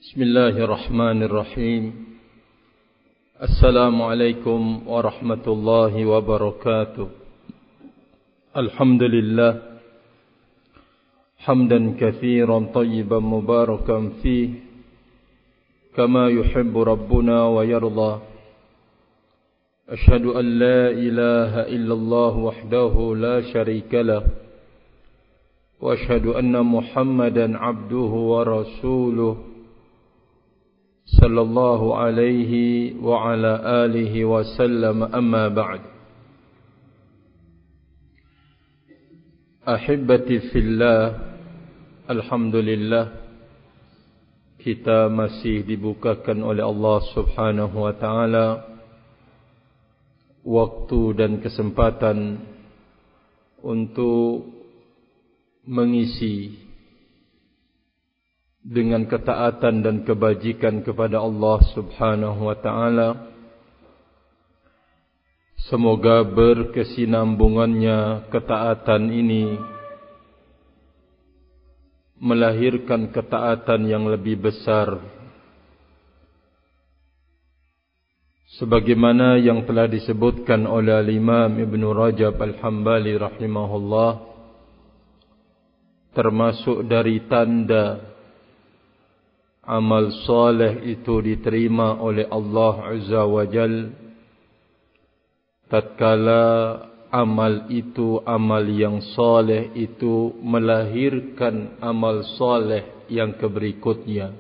Bismillahirrahmanirrahim. Assalamualaikum warahmatullahi wabarakatuh. Alhamdulillah hamdan katsiran tayyiban mubarakan fihi kama yuhibbu rabbuna wa yarda. Ashhadu an la ilaha illallah wahdahu la syarika lah wa ashhadu anna Muhammadan abduhu wa rasuluh sallallahu alaihi wa ala alihi wa sallam, amma ba'd. Ahibbati fillah, alhamdulillah kita masih dibukakan oleh Allah subhanahu wa ta'ala waktu dan kesempatan untuk mengisi dengan ketaatan dan kebajikan kepada Allah subhanahu wa ta'ala. Semoga berkesinambungannya ketaatan ini melahirkan ketaatan yang lebih besar, sebagaimana yang telah disebutkan oleh Imam Ibn Rajab Al-Hambali rahimahullah, termasuk dari tanda amal soleh itu diterima oleh Allah Azza wa Jal tatkala amal itu, amal yang soleh itu melahirkan amal soleh yang keberikutnya,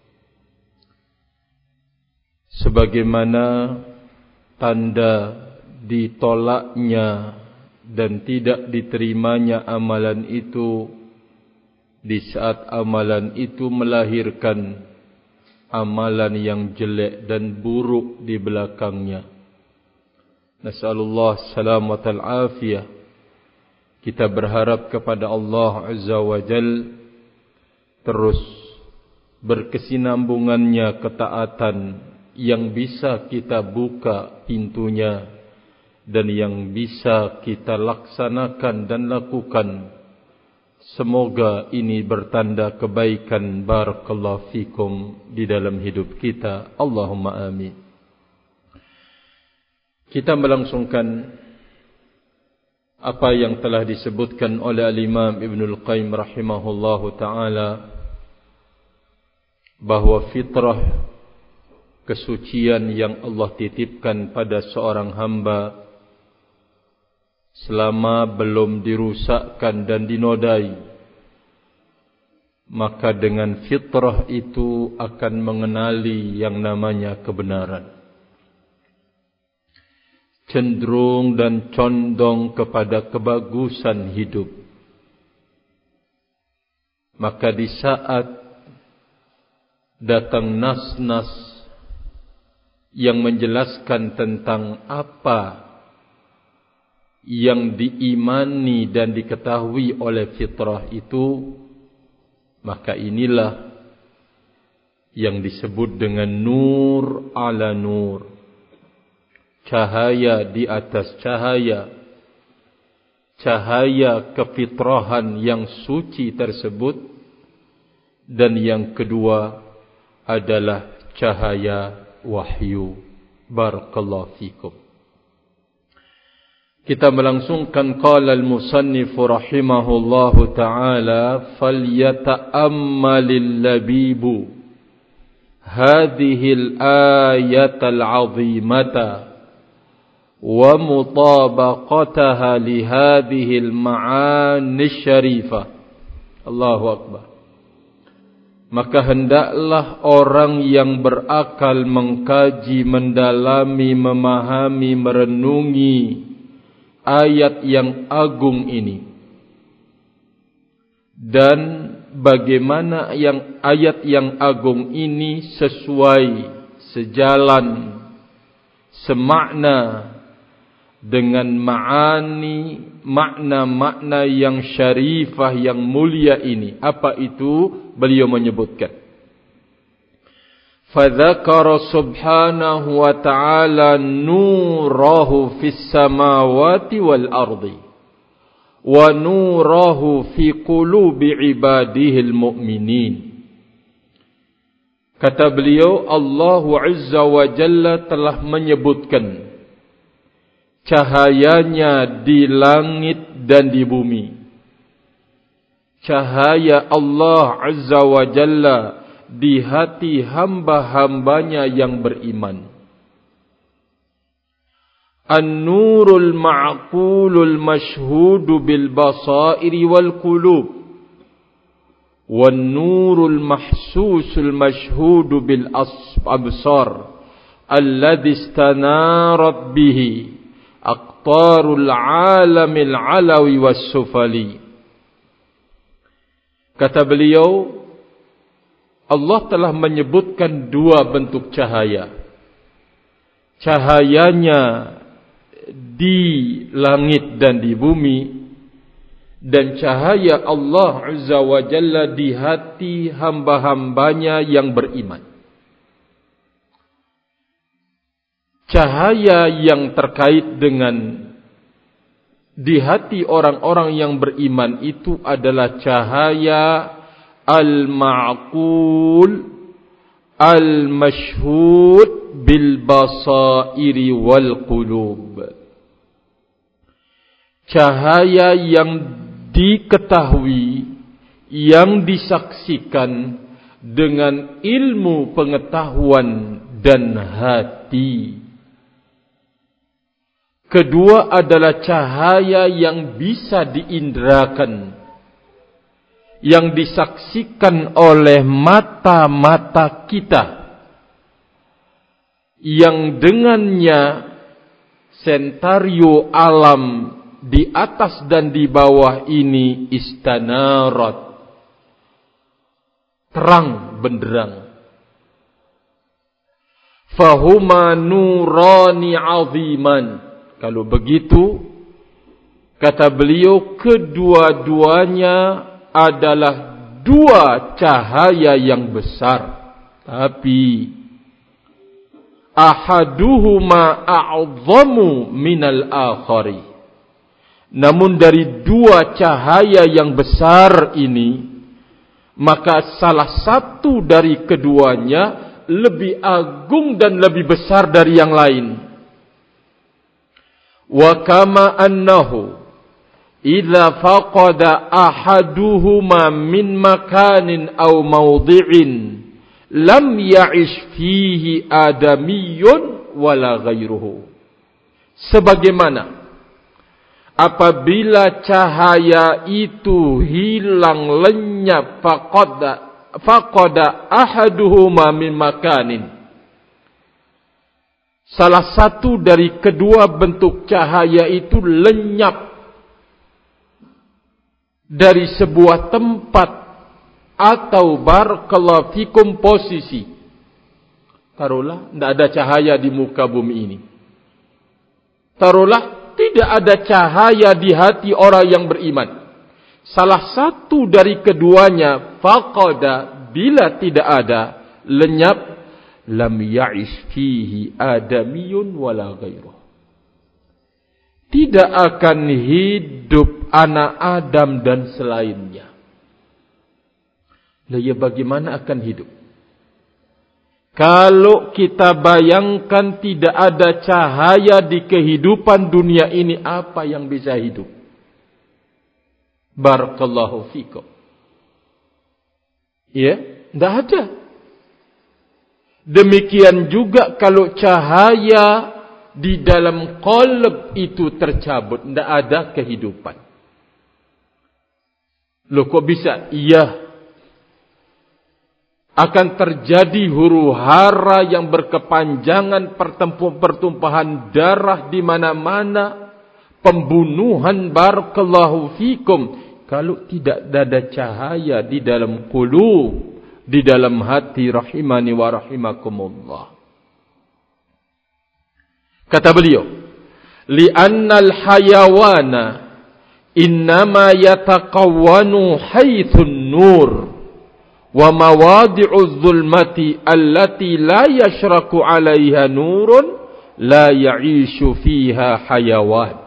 sebagaimana tanda ditolaknya dan tidak diterimanya amalan itu di saat amalan itu melahirkan amalan yang jelek dan buruk di belakangnya. Nas'alullah salamatal afiyah. Kita berharap kepada Allah Azza wa Jal terus berkesinambungannya ketaatan yang bisa kita buka pintunya dan yang bisa kita laksanakan dan lakukan. Semoga ini bertanda kebaikan, barakallahu fikum, di dalam hidup kita. Allahumma amin. Kita melangsungkan apa yang telah disebutkan oleh Al-Imam Ibnul Qayyim rahimahullahu ta'ala, bahwa fitrah, kesucian yang Allah titipkan pada seorang hamba selama belum dirusakkan dan dinodai, maka dengan fitrah itu akan mengenali yang namanya kebenaran, cenderung dan condong kepada kebagusan hidup. Maka di saat datang nas-nas yang menjelaskan tentang apa yang diimani dan diketahui oleh fitrah itu, maka inilah yang disebut dengan nur ala nur, cahaya di atas cahaya, cahaya kefitrahan yang suci tersebut. Dan yang kedua adalah cahaya wahyu. Barakallahu fikum. Kita melangsungkan qala al-musannif rahimahullahu ta'ala, falyata'ammalil labibu hadhil ayatal 'azimata wa mutabaqataha li hadhil ma'ani syarifah. Allahu akbar. Maka hendaklah orang yang berakal mengkaji, mendalami, memahami, merenungi ayat yang agung ini, dan bagaimana yang ayat yang agung ini sesuai, sejalan, semakna dengan ma'ani, makna-makna yang syarifah, yang mulia ini. Apa itu? Beliau menyebutkan, fadzakara subhanahu wa ta'ala nurahu fis samawati wal ardi wa nurahu fi qulubi ibadihil mu'minin. Kata beliau, Allah Azza wa Jalla telah menyebutkan cahayanya di langit dan di bumi. Cahaya Allah Azza wa Jalla di hati hamba-hambanya yang beriman. An-nurul ma'qulul mashhudu bil basairi wal qulub. Wan-nurul mahsusul mashhudu bil absar. Alladhi istanarat bihi aqtarul alamil alawi was sufali. Kata beliau, Allah telah menyebutkan dua bentuk cahaya. Cahayanya di langit dan di bumi, dan cahaya Allah Azza wa Jalla di hati hamba-hambanya yang beriman. Cahaya yang terkait dengan di hati orang-orang yang beriman itu adalah cahaya al-ma'qul al-mashhud bil basairi wal qulub. Cahaya yang diketahui, yang disaksikan dengan ilmu pengetahuan dan hati. Kedua adalah cahaya yang bisa diindrakan, yang disaksikan oleh mata-mata kita, yang dengannya sentario alam di atas dan di bawah ini istanarat, terang benderang. Fahuma nurani aziman. Kalau begitu, kata beliau, kedua-duanya adalah dua cahaya yang besar. Tapi ahaduhuma a'zamu minal akhari. Namun dari dua cahaya yang besar ini, maka salah satu dari keduanya lebih agung dan lebih besar dari yang lain. Wa kama annahu idza faqada ahaduhuma min makanin aw mawdi'in lam ya'ish fihi adamiyyun wala ghairuhu. Sebagaimana apabila cahaya itu hilang lenyap, faqada ahaduhuma min makanin, salah satu dari kedua bentuk cahaya itu lenyap dari sebuah tempat atau barakallahu fikum posisi. Taruhlah tidak ada cahaya di muka bumi ini. Taruhlah tidak ada cahaya di hati orang yang beriman. Salah satu dari keduanya faqada, bila tidak ada, lenyap, lam ya'ish fihi adamiyun wala ghairuh. Tidak akan hidup anak Adam dan selainnya. Lah ya, bagaimana akan hidup? Kalau kita bayangkan tidak ada cahaya di kehidupan dunia ini, apa yang bisa hidup? Barakallahu fikum. Ya, tidak ada. Demikian juga kalau cahaya di dalam qalb itu tercabut, tidak ada kehidupan. Loh, kok bisa? Iya. Akan terjadi huru-hara yang berkepanjangan, pertumpahan darah di mana-mana, pembunuhan, barakallahu fikum, kalau tidak ada cahaya di dalam qulub, di dalam hati, rahimani wa rahimakumullah. Kata beliau, li'annal hayawana innama yataqawwanu haitsun nur wa mawadi'uz zulmati allati la yashraku 'alaiha nurun la ya'ishu fiha hayawan.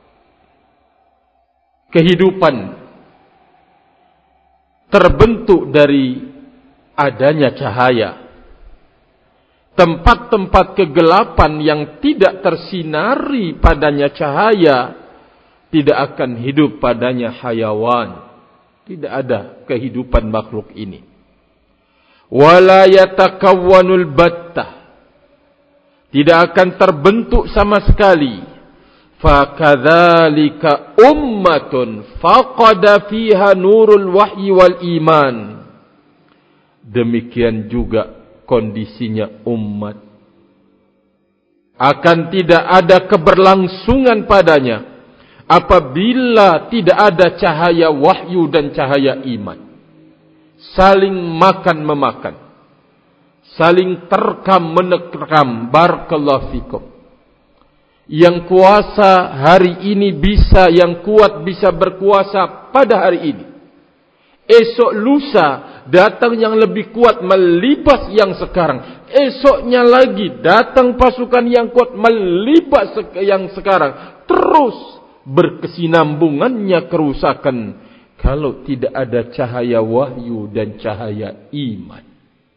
Kehidupan terbentuk dari adanya cahaya. tempat-tempat kegelapan yang tidak tersinari padanya cahaya, tidak akan hidup padanya hayawan. Tidak ada kehidupan makhluk ini. Wala yatakawwanul battah, tidak akan terbentuk sama sekali. Fakadzalika ummatun faqada fiha nurul wahyi wal iman. Demikian juga kondisinya umat. Akan tidak ada keberlangsungan padanya apabila tidak ada cahaya wahyu dan cahaya iman. Saling makan-memakan, saling terkam-menerkam. Barakallahu fikum. Yang kuasa hari ini bisa, yang kuat bisa berkuasa pada hari ini. Esok lusa datang yang lebih kuat melibas yang sekarang. Esoknya lagi datang pasukan yang kuat melibas yang sekarang. Terus berkesinambungannya kerusakan kalau tidak ada cahaya wahyu dan cahaya iman.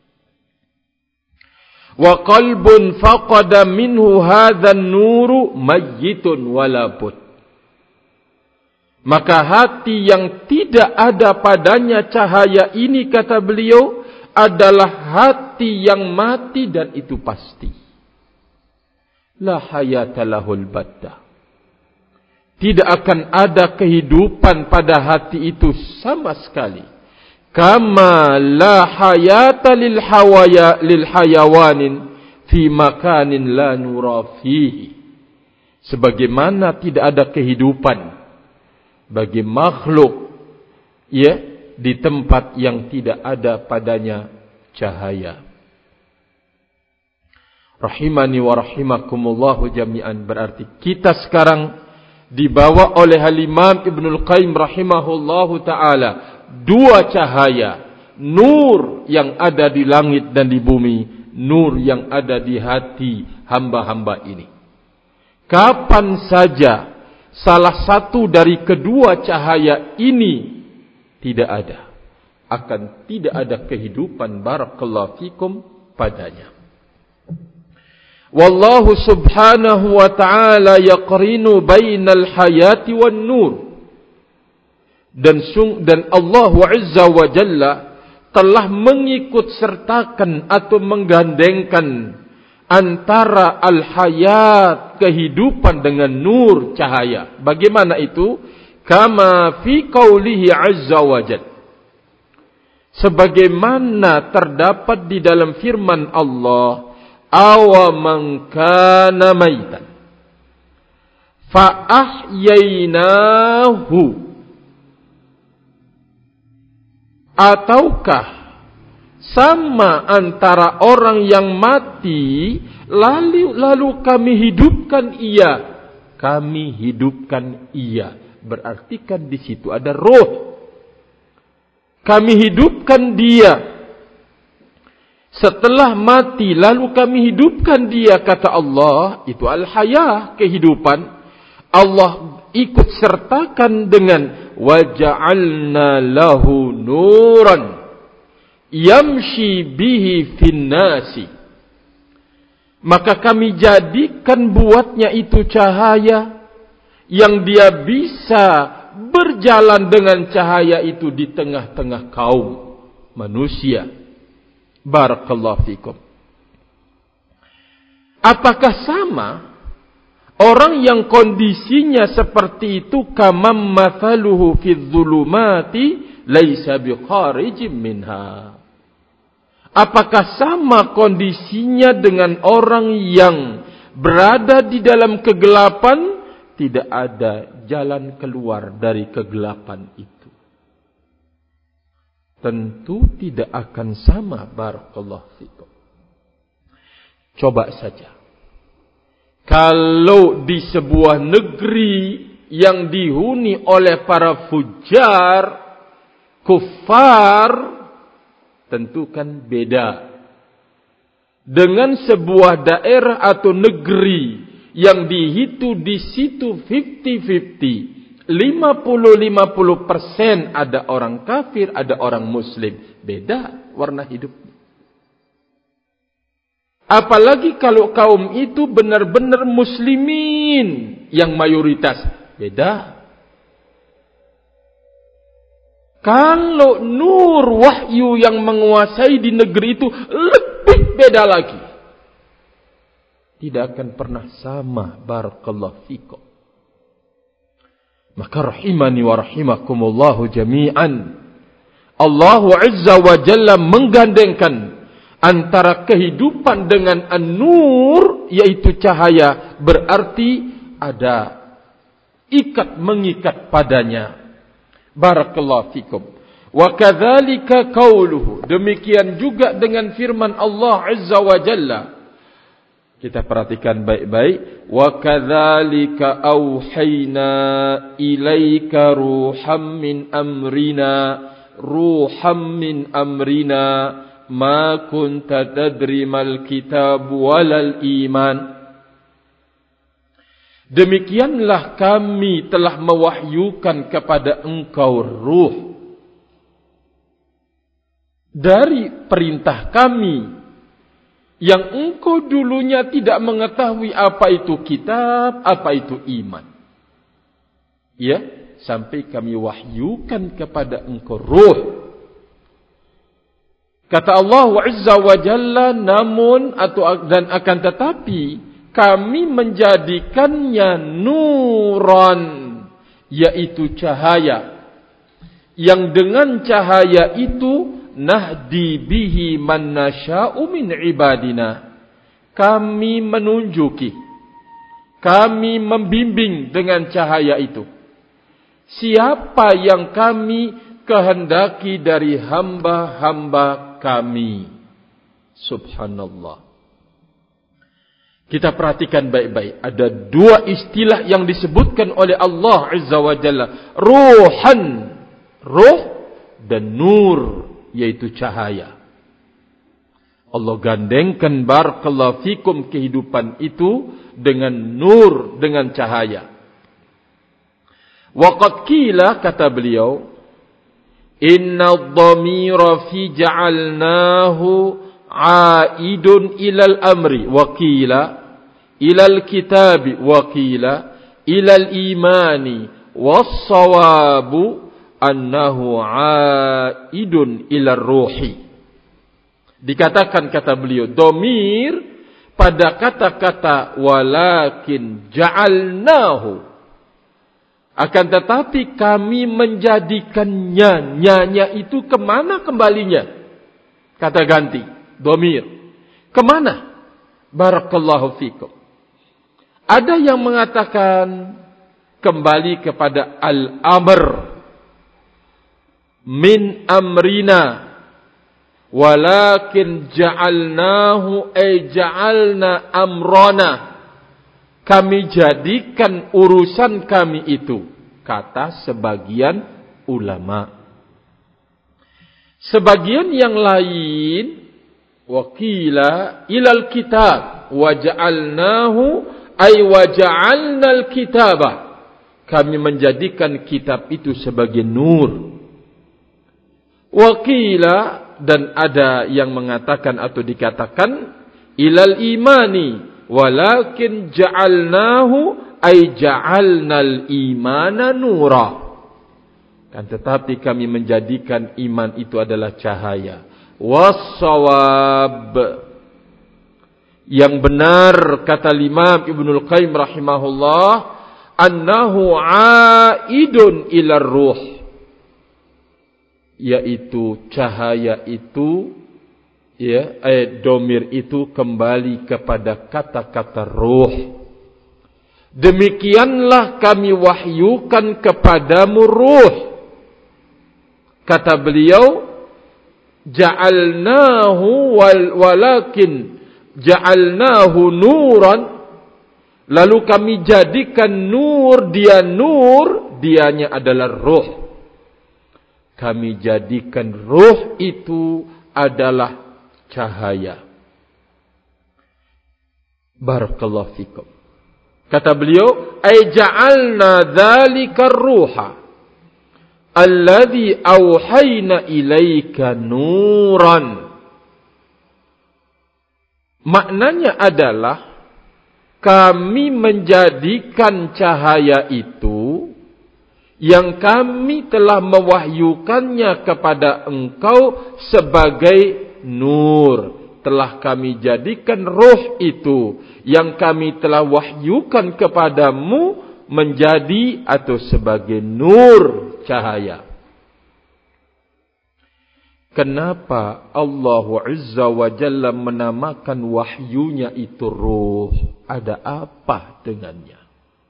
Wa qalbun faqada minhu hadzan nuru mayyitun wala bud. Maka hati yang tidak ada padanya cahaya ini, kata beliau, adalah hati yang mati dan itu pasti. La hayata lahul batta. Tidak akan ada kehidupan pada hati itu sama sekali. Kama la hayata lil hayawanin fi makanin la nura fihi. Sebagaimana tidak ada kehidupan bagi makhluk, ya, di tempat yang tidak ada padanya cahaya. Rahimani wa rahimakumullahu jami'an. Berarti kita sekarang dibawa oleh Al-Imam Ibnul Qayyim rahimahullahu ta'ala dua cahaya. Nur yang ada di langit dan di bumi, nur yang ada di hati hamba-hamba ini. Kapan saja salah satu dari kedua cahaya ini tidak ada, akan tidak ada kehidupan barakallahu fikum padanya. Wallahu subhanahu wa ta'ala yaqrinu bainal hayati wan nur. Dan Allah Azza wa Jalla telah mengikut sertakan atau menggandengkan antara al-hayat, kehidupan, dengan nur, cahaya. Bagaimana itu? Kama fi qaulihi azza wa jalla. Sebagaimana terdapat di dalam firman Allah, awaman kana maitan fa ahyainahu. Ataukah sama antara orang yang mati lalu kami hidupkan ia. Kami hidupkan ia. Berarti kan di situ ada roh. Kami hidupkan dia. Setelah mati lalu kami hidupkan dia, kata Allah, itu al-hayah, kehidupan. Allah ikut sertakan dengan waja'alna lahu nuran yamshi bihi finnasi. Maka kami jadikan buatnya itu cahaya yang dia bisa berjalan dengan cahaya itu di tengah-tengah kaum manusia. Barakallahu fikum. Apakah sama orang yang kondisinya seperti itu, kamam mathaluhu fidh dhulumati laisa bikharijim minha? Apakah sama kondisinya dengan orang yang berada di dalam kegelapan, tidak ada jalan keluar dari kegelapan itu? Tentu tidak akan sama. Barakallahu fikum. Coba saja, kalau di sebuah negeri yang dihuni oleh para fujar, kufar, tentu kan beda dengan sebuah daerah atau negeri yang dihitung di situ 50-50. 50-50% ada orang kafir, ada orang muslim. Beda warna hidup. Apalagi kalau kaum itu benar-benar muslimin yang mayoritas. Beda. Kalau nur wahyu yang menguasai di negeri itu lebih beda lagi. Tidak akan pernah sama. Barakallahu fikum. Maka rahimani wa rahimakumullahu jami'an. Allah Azza wa Jalla menggandengkan antara kehidupan dengan an-nur, yaitu cahaya, berarti ada mengikat padanya. Barakallahu fikum. Wa kadzalika qauluhu, demikian juga dengan firman Allah Azza wa Jalla. Kita perhatikan baik-baik. Wa kadzalika auhayna ilaika ruham min amrina ma kunta tadri mal kitab walal iman. Demikianlah kami telah mewahyukan kepada engkau ruh dari perintah kami yang engkau dulunya tidak mengetahui apa itu kitab, apa itu iman. Ya, sampai kami wahyukan kepada engkau ruh. Kata Allah Azza wa Jalla, namun dan akan tetapi kami menjadikannya nuran, yaitu cahaya, yang dengan cahaya itu nahdi bihi man nasya'u min ibadina, kami menunjuki, kami membimbing dengan cahaya itu siapa yang kami kehendaki dari hamba-hamba kami. Subhanallah. Kita perhatikan baik-baik. Ada dua istilah yang disebutkan oleh Allah Azza wa Jalla. Ruhan, ruh, dan nur, yaitu cahaya. Allah gandengkan barakallahu fikum kehidupan itu dengan nur, dengan cahaya. Waqad qila, kata beliau, inna dhamira fi ja'alnahu aidun ilal amri wa qila ilal kitabi wa qila ilal imani was-sawabu annahu aidun ilal ruhi. Dikatakan, kata beliau, dhamir pada kata-kata walakin ja'alnahu, akan tetapi kami menjadikannya, nyanya itu kemana kembalinya? Kata ganti, dhamir. Kemana? Barakallahu fikum. Ada yang mengatakan kembali kepada al-amr. Min amrina. Walakin ja'alnahu ay ja'alna amrana. Kami jadikan urusan kami itu, kata sebagian ulama. Sebagian yang lain, wakila ilal kitab waja'alnahu ay waja'alnal kitabah, kami menjadikan kitab itu sebagai nur. Wakila, dan ada yang mengatakan atau dikatakan ilal imani walakin ja'alnahu ay ja'alnal imana nura. Kan tetapi kami menjadikan iman itu adalah cahaya. Was-shawab, yang benar kata Imam Ibnul Qayyim rahimahullah, annahu aidun ilar ruh, yaitu cahaya itu, ya, domir itu kembali kepada kata-kata ruh. Demikianlah kami wahyukan kepadamu ruh. Kata beliau, ja'alnahu walakin ja'alnahu nuran, lalu kami jadikan nur, dia nur, dianya adalah ruh. Kami jadikan ruh itu adalah cahaya. Barakallahu fikum. Kata beliau, ay ja'alna dzalika ar-ruha alladhi auhayna ilaika nuran. Maknanya adalah kami menjadikan cahaya itu yang kami telah mewahyukannya kepada engkau sebagai nur. Telah kami jadikan ruh itu yang kami telah wahyukan kepadamu menjadi atau sebagai nur cahaya. Kenapa Allah Azza wa Jalla menamakan wahyunya itu ruh? Ada apa dengannya?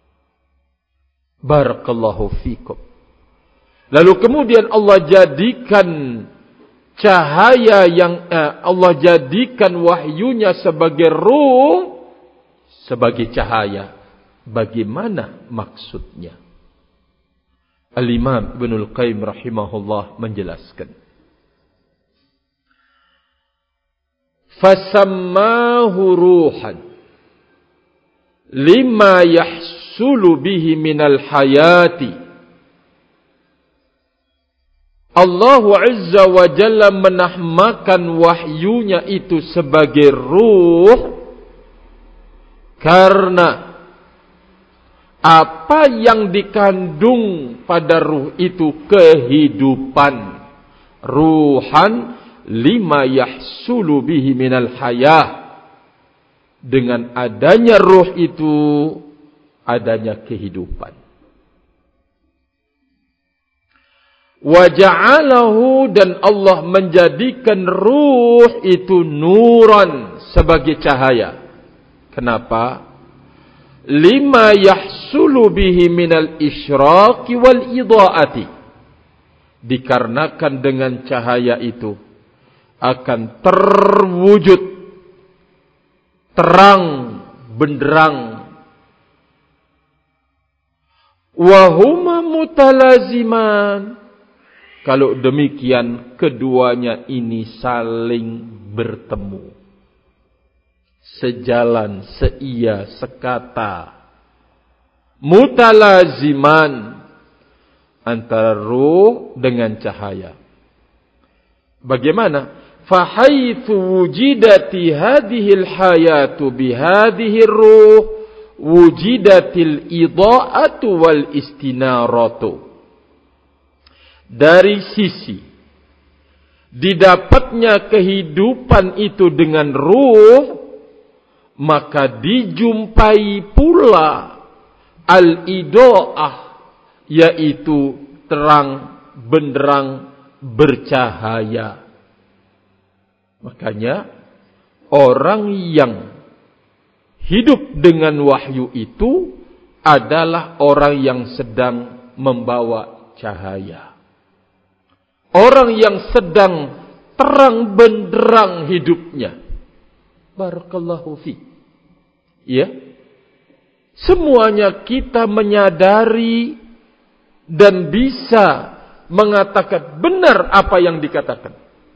Barakallahu fikum. Lalu kemudian Allah jadikan cahaya yang Allah jadikan wahyunya sebagai ruh, sebagai cahaya. Bagaimana maksudnya? Al-Imam Ibnul Qayyim rahimahullah menjelaskan. Fasammahu ruhan lima yahsulu bihi minal hayati. Allah Azza wa Jalla menamakan wahyunya itu sebagai ruh karena apa yang dikandung pada ruh itu kehidupan. Ruhan lima yahsulu bihi minal hayah. Dengan adanya ruh itu adanya kehidupan. Wa ja'alahu, dan Allah menjadikan ruh itu nuran, sebagai cahaya. Kenapa? Lima yahsulu bihi minal isyraqi wal idha'ati. Dikarenakan dengan cahaya itu akan terwujud terang benderang. Wahuma mutalaziman. Kalau demikian keduanya ini saling bertemu, sejalan, seia, sekata, mutalaziman antara ruh dengan cahaya. Bagaimana? Fahaitsu wujidati hadhil hayatu bihadhihi ruh wujidatil idha'atu wal istinaratu. Dari sisi didapatnya kehidupan itu dengan ruh, maka dijumpai pula al-idha'ah, yaitu terang benderang bercahaya. Makanya orang yang hidup dengan wahyu itu adalah orang yang sedang membawa cahaya. Orang yang sedang terang benderang hidupnya. Barakallahu fi. Ya. Semuanya kita menyadari dan bisa mengatakan benar apa yang dikatakan.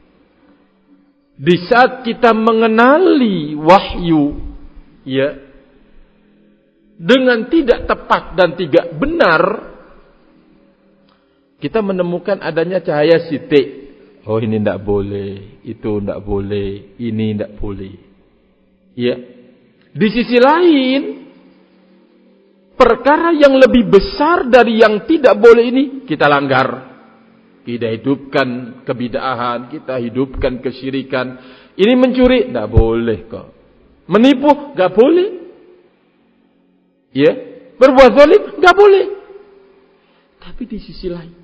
Di saat kita mengenali wahyu, ya, dengan tidak tepat dan tidak benar, kita menemukan adanya cahaya sitik. Oh, ini tidak boleh, itu tidak boleh, ini tidak boleh. Ya. Di sisi lain, perkara yang lebih besar dari yang tidak boleh ini kita langgar. Kita hidupkan kebid'ahan, kita hidupkan kesyirikan. Ini mencuri, tidak boleh kok. Menipu, tidak boleh. Ya, berbuat zalim, tidak boleh. Tapi di sisi lain,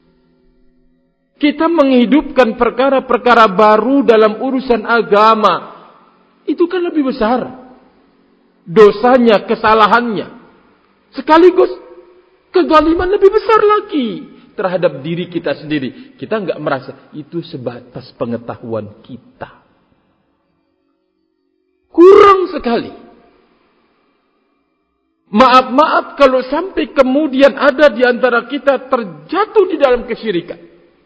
kita menghidupkan perkara-perkara baru dalam urusan agama. Itu kan lebih besar dosanya, kesalahannya. Sekaligus kezaliman lebih besar lagi terhadap diri kita sendiri. Kita enggak merasa itu sebatas pengetahuan kita. Kurang sekali. Maaf kalau sampai kemudian ada di antara kita terjatuh di dalam kesyirikan.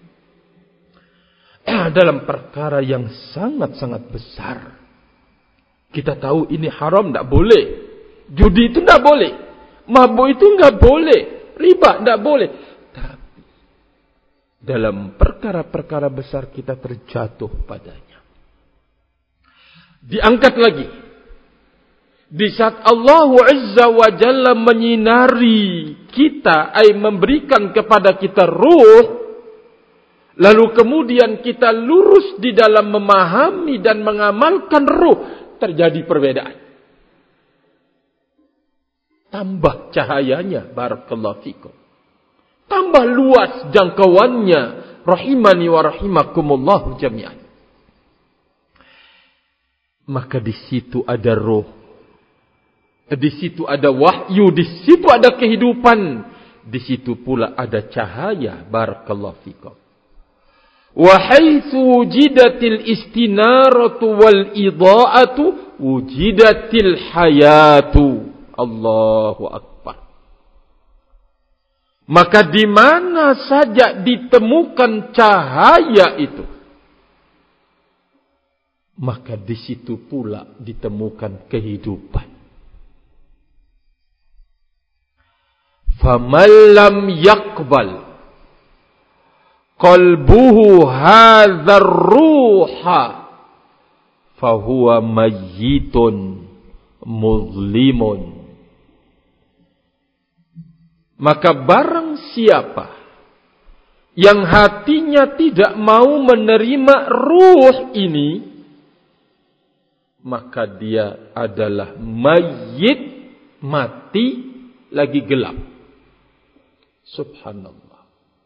Dalam perkara yang sangat-sangat besar. Kita tahu ini haram, tidak boleh. Judi itu tidak boleh. Mabuk itu tidak boleh. Riba tidak boleh. Tapi dalam perkara-perkara besar kita terjatuh padanya. diangkat lagi. Di saat Allah Azza wa Jalla menyinari kita, memberikan kepada kita ruh, lalu kemudian kita lurus di dalam memahami dan mengamalkan ruh, terjadi perbedaan. Tambah cahayanya, barakallahu fikum. Tambah luas jangkauannya, rahimani wa rahimakumullah jami'an. Maka di situ ada ruh, di situ ada wahyu, di situ ada kehidupan, di situ pula ada cahaya, barakallahu fikum. Wa haitsu wujidatil istinaratu wal idha'atu wujidatil hayatu. Allahu akbar. Maka di mana saja ditemukan cahaya itu, maka di situ pula ditemukan kehidupan. Faman lam yaqbal qalbuhu hadzal ruha fahuwa mayyitun muzlimun. Maka barang siapa yang hatinya tidak mau menerima ruh ini, maka dia adalah mayyit, mati, lagi gelap. Subhanallah.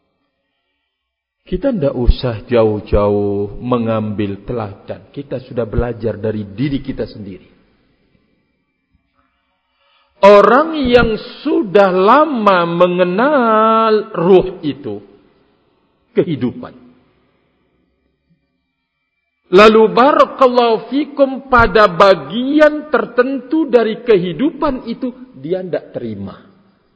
Kita tidak usah jauh-jauh mengambil teladan. Kita sudah belajar dari diri kita sendiri. Orang yang sudah lama mengenal ruh itu, kehidupan. Lalu barakallahu fikum, pada bagian tertentu dari kehidupan itu dia tidak terima.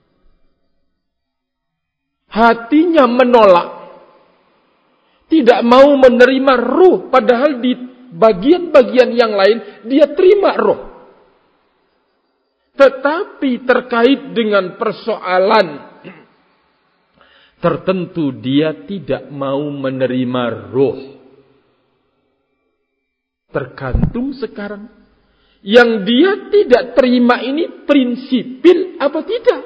Hatinya menolak. Tidak mau menerima ruh, padahal di bagian-bagian yang lain dia terima ruh. Tetapi terkait dengan persoalan tertentu dia tidak mau menerima ruh. Tergantung sekarang. Yang dia tidak terima ini prinsipil apa tidak?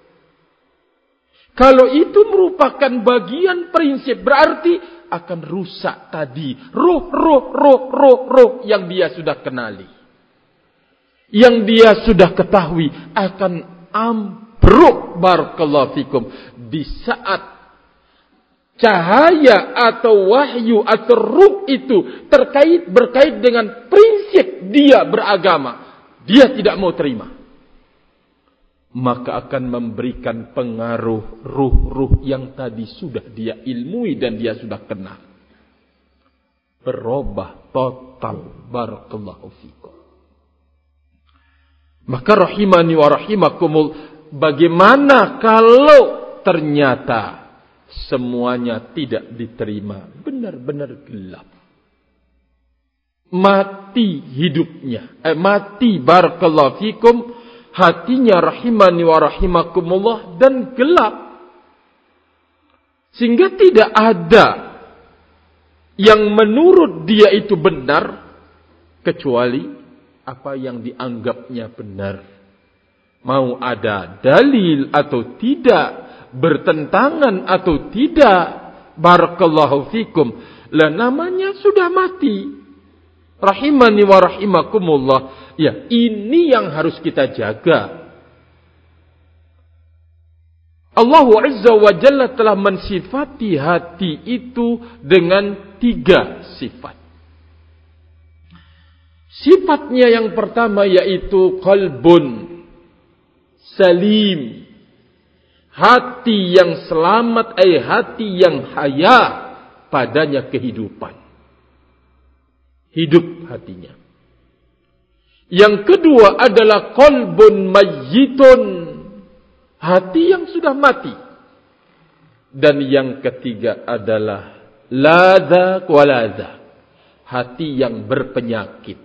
Kalau itu merupakan bagian prinsip, berarti akan rusak tadi roh yang dia sudah kenali. Yang dia sudah ketahui akan ambruk, barakallahu fikum, di saat cahaya atau wahyu atau ruh itu berkait dengan prinsip dia beragama, dia tidak mau terima. Maka akan memberikan pengaruh ruh-ruh yang tadi sudah dia ilmui dan dia sudah kenal. Berubah total, barakallahu fikum. Maka rahimani wa rahimakumul, bagaimana kalau ternyata semuanya tidak diterima, benar-benar gelap, mati hidupnya, mati, barakallahu fikum, hatinya, rahimani wa rahimakumullah, dan gelap, sehingga tidak ada yang menurut dia itu benar kecuali apa yang dianggapnya benar. Mau ada dalil atau tidak, bertentangan atau tidak, barakallahu fikum, lah namanya sudah mati. Rahimani wa rahimakumullah. Ya, ini yang harus kita jaga. Allah Azza wa Jalla telah mensifati hati itu dengan 3 sifat. Sifatnya yang pertama yaitu qalbun salim. Hati yang selamat, hati yang haya, padanya kehidupan. Hidup hatinya. Yang kedua adalah qalbun mayyitun. Hati yang sudah mati. Dan yang ketiga adalah ladha waladha. Hati yang berpenyakit.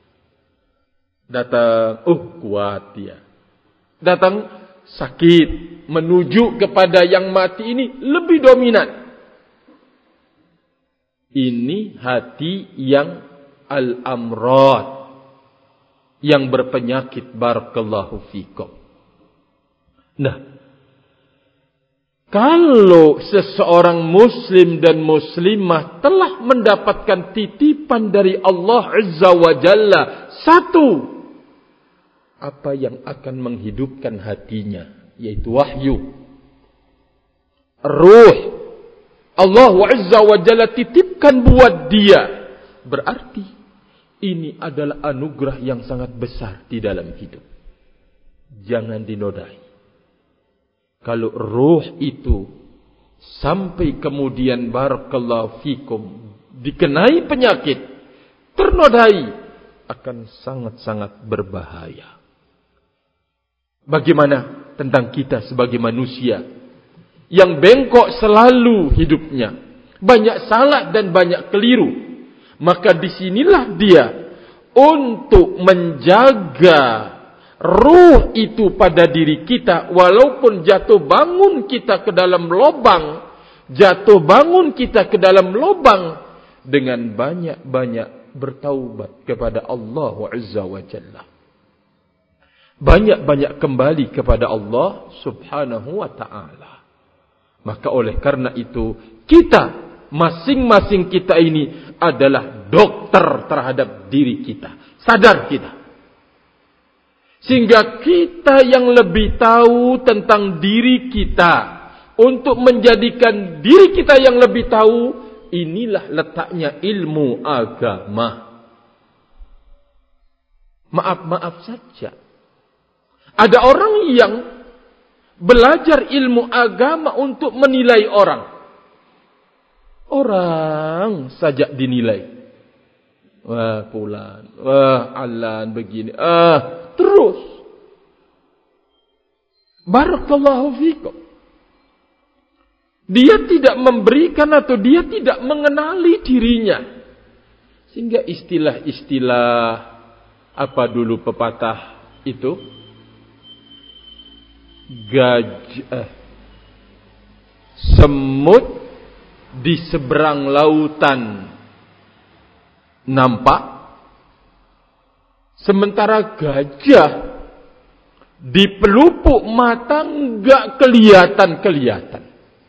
Datang, kuat dia. Datang, sakit. Menuju kepada yang mati ini lebih dominan. Ini hati yang al-amrad. yang berpenyakit. Barakallahu fikum. Nah, kalau seseorang muslim dan muslimah telah mendapatkan titipan dari Allah Azza wa Jalla, satu, apa yang akan menghidupkan hatinya, yaitu wahyu, ruh. Allah Azza wa Jalla titipkan buat dia. Berarti ini adalah anugerah yang sangat besar di dalam hidup. Jangan dinodai. Kalau ruh itu sampai kemudian barakallahu fikum dikenai penyakit, ternodai, akan sangat-sangat berbahaya. Bagaimana tentang kita sebagai manusia yang bengkok selalu hidupnya, banyak salah dan banyak keliru? Maka disinilah dia untuk menjaga ruh itu pada diri kita, walaupun jatuh bangun kita ke dalam lubang, dengan banyak-banyak bertaubat kepada Allah Azza wa Jalla. Banyak-banyak kembali kepada Allah Subhanahu wa ta'ala. Maka oleh karena itu, kita, masing-masing kita ini adalah dokter terhadap diri kita. Sadar kita. Sehingga kita yang lebih tahu tentang diri kita, untuk menjadikan diri kita yang lebih tahu, inilah letaknya ilmu agama. Maaf saja, ada orang yang belajar ilmu agama untuk menilai orang. Orang saja dinilai. Wah, fulan, wah, alan begini, terus. Barakallahu fikum. Dia tidak memberikan atau dia tidak mengenali dirinya. Sehingga istilah-istilah, apa dulu pepatah itu? Semut di seberang lautan nampak, sementara gajah di pelupuk mata enggak kelihatan.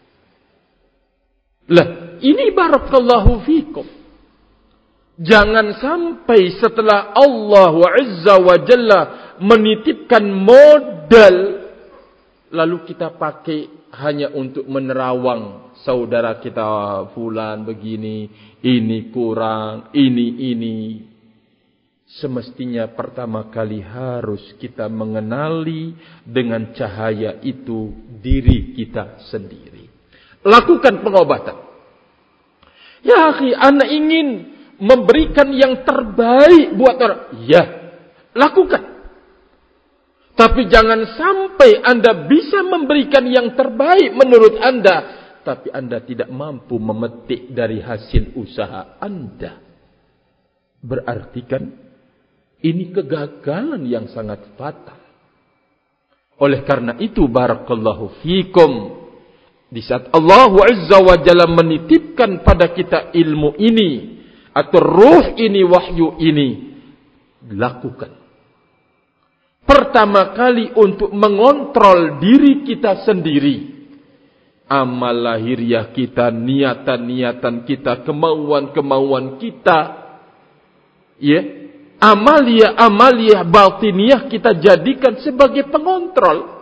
Lah, ini barakallahu fikum. Jangan sampai setelah Allah Azza wa Jalla menitipkan modal, lalu kita pakai hanya untuk menerawang saudara kita fulan begini, ini kurang, ini. Semestinya pertama kali harus kita mengenali dengan cahaya itu diri kita sendiri. Lakukan pengobatan. Ya akhi, anak ingin memberikan yang terbaik buat orang. Ya, lakukan. Tapi jangan sampai Anda bisa memberikan yang terbaik menurut Anda, tapi Anda tidak mampu memetik dari hasil usaha Anda. Berarti kan ini kegagalan yang sangat fatal. Oleh karena itu, barakallahu fikum, di saat Allah Azza wa Jalla menitipkan pada kita ilmu ini, atau ruh ini, wahyu ini, lakukan. Pertama kali untuk mengontrol diri kita sendiri. Amal lahiriah kita, niatan-niatan kita, kemauan-kemauan kita. Ya, amalia batiniah kita jadikan sebagai pengontrol.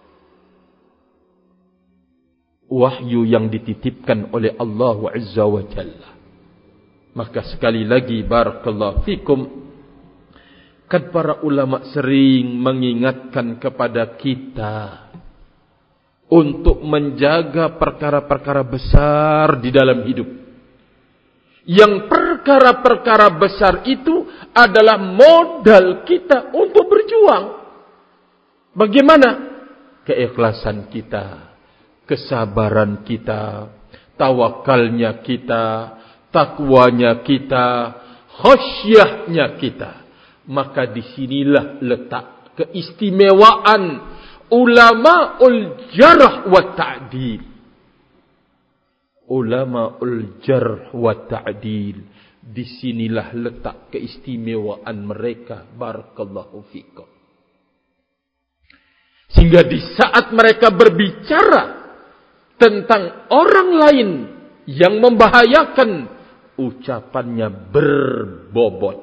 Wahyu yang dititipkan oleh Allah Azza wa Jalla. Maka sekali lagi barakallahu fikum, kan para ulama sering mengingatkan kepada kita untuk menjaga perkara-perkara besar di dalam hidup. Yang perkara-perkara besar itu adalah modal kita untuk berjuang. Bagaimana? Keikhlasan kita, kesabaran kita, tawakalnya kita, takwanya kita, khasyahnya kita. Maka disinilah letak keistimewaan ulamaul jarh wa ta'dil. Ulamaul jarh wa ta'dil Disinilah letak keistimewaan mereka. Barakallahu fikum. Sehingga di saat mereka berbicara tentang orang lain yang membahayakan, ucapannya berbobot.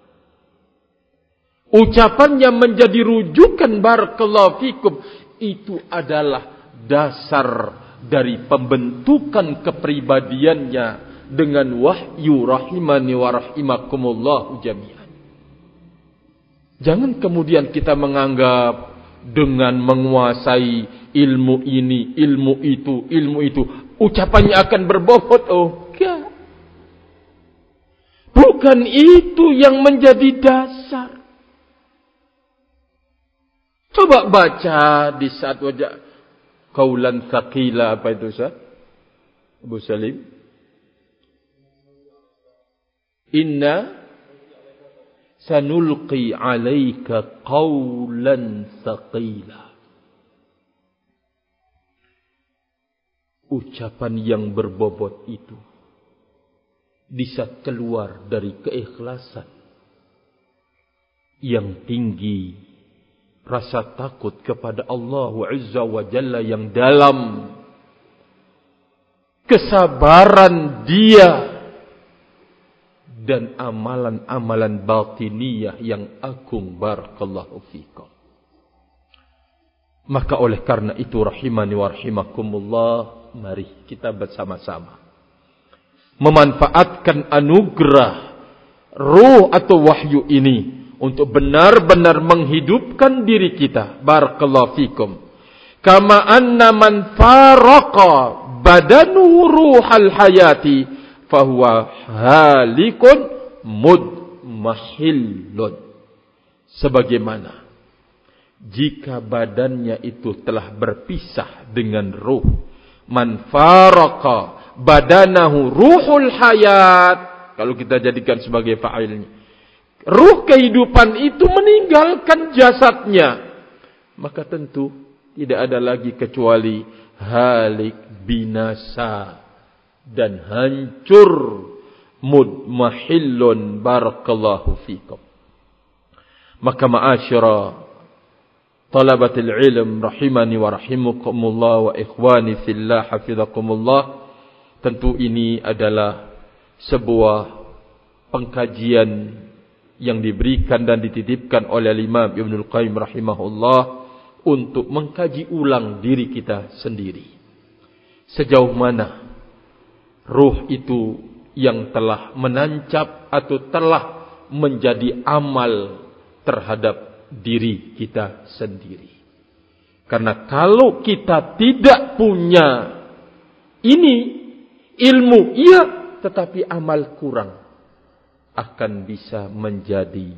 Ucapannya menjadi rujukan. Barakallahu fikum. Itu adalah dasar dari pembentukan kepribadiannya dengan wahyu rahimani wa rahimakumullah jami'an. Jangan kemudian kita menganggap dengan menguasai ilmu ini, ilmu itu, ucapannya akan berbobot. Oh, enggak. Bukan itu yang menjadi dasar. Coba baca di saat wajah qaulan tsaqila, apa itu Ustaz? Abu Salim. Inna sanulqi 'alaika qaulan tsaqila. Ucapan yang berbobot itu bisa keluar dari keikhlasan yang tinggi, rasa takut kepada Allah Azza wa Jalla yang dalam, kesabaran dia, dan amalan-amalan batiniyah yang agung. Barakallahu fikum. Maka oleh karena itu rahimani wa rahimakumullah, mari kita bersama-sama memanfaatkan anugerah ruh atau wahyu ini untuk benar-benar menghidupkan diri kita. Barakallahu fikum. Kama anna man faraqa badanu ruhal hayati fahuwa halikun mudmahillun. Sebagaimana jika badannya itu telah berpisah dengan ruh. Man faraqa badanahu ruhul hayat. Kalau kita jadikan sebagai fa'ilnya, ruh kehidupan itu meninggalkan jasadnya, maka tentu tidak ada lagi kecuali halik, binasa, dan hancur, mudmahillun. Barakallahu fikum. Maka ma'asyara talabatil ilm rahimani wa rahimakumullah wa ikhwani fillah hafizakumullah, tentu ini adalah sebuah pengkajian yang diberikan dan dititipkan oleh Imam Ibnul Qayyim rahimahullah untuk mengkaji ulang diri kita sendiri. Sejauh mana ruh itu yang telah menancap atau telah menjadi amal terhadap diri kita sendiri. Karena kalau kita tidak punya ini, ilmu iya, tetapi amal kurang, akan bisa menjadi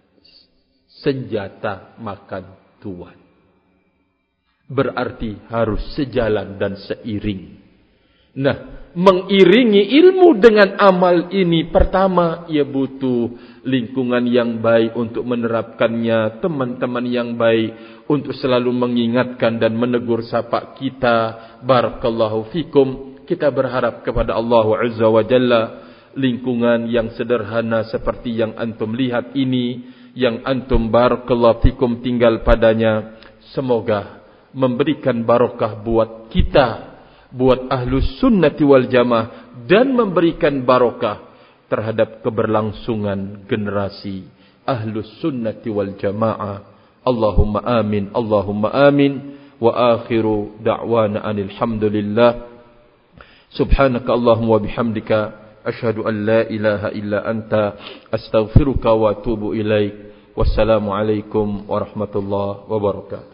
senjata makan tuan. Berarti harus sejalan dan seiring. Nah, mengiringi ilmu dengan amal ini, pertama, ia butuh lingkungan yang baik untuk menerapkannya, teman-teman yang baik untuk selalu mengingatkan dan menegur sapa kita. Barakallahu fikum. Kita berharap kepada Allah Azza wa Jalla, lingkungan yang sederhana seperti yang antum lihat ini, yang antum barakallahu fikum tinggal padanya, semoga memberikan barokah buat kita, buat ahlus sunnati wal jamaah, dan memberikan barokah terhadap keberlangsungan generasi ahlus sunnati wal jamaah. Allahumma amin, Allahumma amin. Wa akhiru da'wana anil hamdulillah. Subhanaka Allahumma wa bihamdika asyhadu an la ilaha illa anta astaghfiruka wa atubu ilaik. Wassalamu alaikum warahmatullahi wabarakatuh.